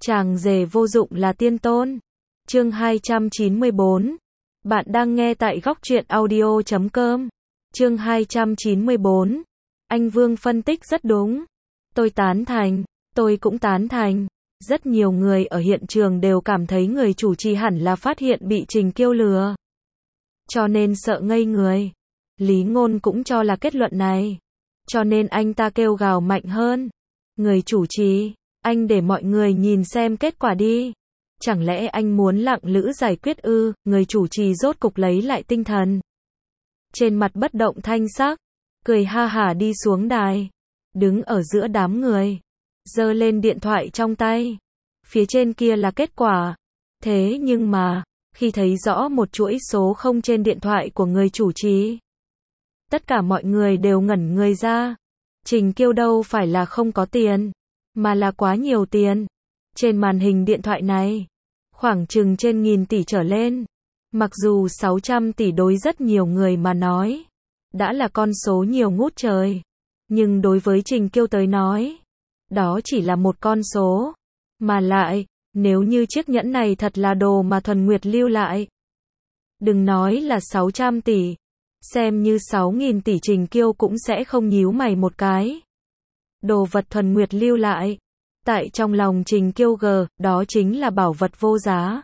Chàng rể vô dụng là tiên tôn. Chương 294. Bạn đang nghe tại góc truyện audio.com. Chương 294. Anh Vương phân tích rất đúng. Tôi tán thành, tôi cũng tán thành. Rất nhiều người ở hiện trường đều cảm thấy người chủ trì hẳn là phát hiện bị Trình Kiêu lừa, cho nên sợ ngây người. Lý Ngôn cũng cho là kết luận này, cho nên anh ta kêu gào mạnh hơn. Người chủ trì, anh để mọi người nhìn xem kết quả đi. Chẳng lẽ anh muốn lặng lữ giải quyết ư? Người chủ trì rốt cục lấy lại tinh thần, trên mặt bất động thanh sắc, cười ha hả đi xuống đài, đứng ở giữa đám người, giơ lên điện thoại trong tay. Phía trên kia là kết quả. Thế nhưng mà, khi thấy rõ một chuỗi số 0 trên điện thoại của người chủ trì, tất cả mọi người đều ngẩn người ra. Trình Kiêu đâu phải là không có tiền, mà là quá nhiều tiền. Trên màn hình điện thoại này, khoảng chừng trên nghìn tỷ trở lên. Mặc dù 600 tỷ đối rất nhiều người mà nói, đã là con số nhiều ngút trời. Nhưng đối với Trình Kiêu tới nói, đó chỉ là một con số. Mà lại, nếu như chiếc nhẫn này thật là đồ mà Thuần Nguyệt lưu lại, đừng nói là 600 tỷ, xem như 6.000 tỷ Trình Kiêu cũng sẽ không nhíu mày một cái. Đồ vật Thuần Nguyệt lưu lại, tại trong lòng Trình Kiêu đó chính là bảo vật vô giá.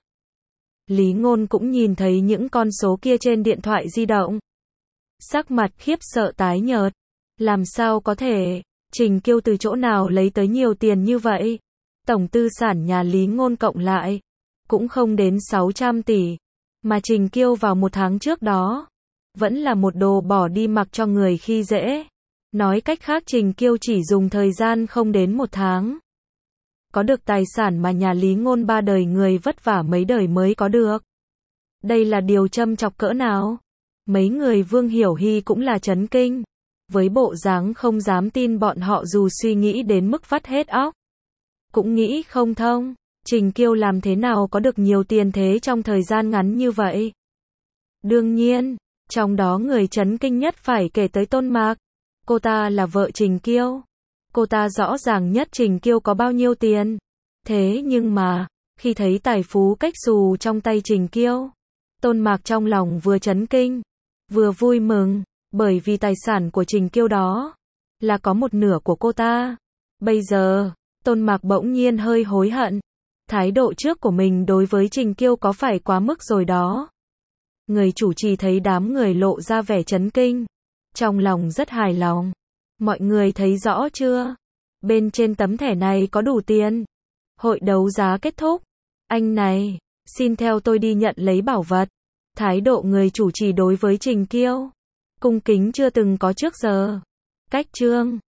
Lý Ngôn cũng nhìn thấy những con số kia trên điện thoại di động. Sắc mặt khiếp sợ tái nhợt. Làm sao có thể? Trình Kiêu từ chỗ nào lấy tới nhiều tiền như vậy? Tổng tư sản nhà Lý Ngôn cộng lại cũng không đến 600 tỷ. Mà Trình Kiêu vào một tháng trước đó, vẫn là một đồ bỏ đi mặc cho người khi dễ. Nói cách khác Trình Kiêu chỉ dùng thời gian không đến một tháng, có được tài sản mà nhà Lý Ngôn 3 đời người vất vả mấy đời mới có được. Đây là điều châm chọc cỡ nào? Mấy người Vương Hiểu Hy cũng là chấn kinh. Với bộ dáng không dám tin bọn họ dù suy nghĩ đến mức vắt hết óc, cũng nghĩ không thông. Trình Kiêu làm thế nào có được nhiều tiền thế trong thời gian ngắn như vậy? Đương nhiên, trong đó người chấn kinh nhất phải kể tới Tôn Mạc. Cô ta là vợ Trình Kiêu. Cô ta rõ ràng nhất Trình Kiêu có bao nhiêu tiền. Thế nhưng mà, khi thấy tài phú cách xù trong tay Trình Kiêu, Tôn Mạc trong lòng vừa chấn kinh, vừa vui mừng, bởi vì tài sản của Trình Kiêu đó là có một nửa của cô ta. Bây giờ, Tôn Mạc bỗng nhiên hơi hối hận. Thái độ trước của mình đối với Trình Kiêu có phải quá mức rồi đó. Người chủ trì thấy đám người lộ ra vẻ chấn kinh, trong lòng rất hài lòng. Mọi người thấy rõ chưa? Bên trên tấm thẻ này có đủ tiền. Hội đấu giá kết thúc. Anh này, xin theo tôi đi nhận lấy bảo vật. Thái độ người chủ trì đối với Trình Kiêu cung kính chưa từng có trước giờ. Cách chương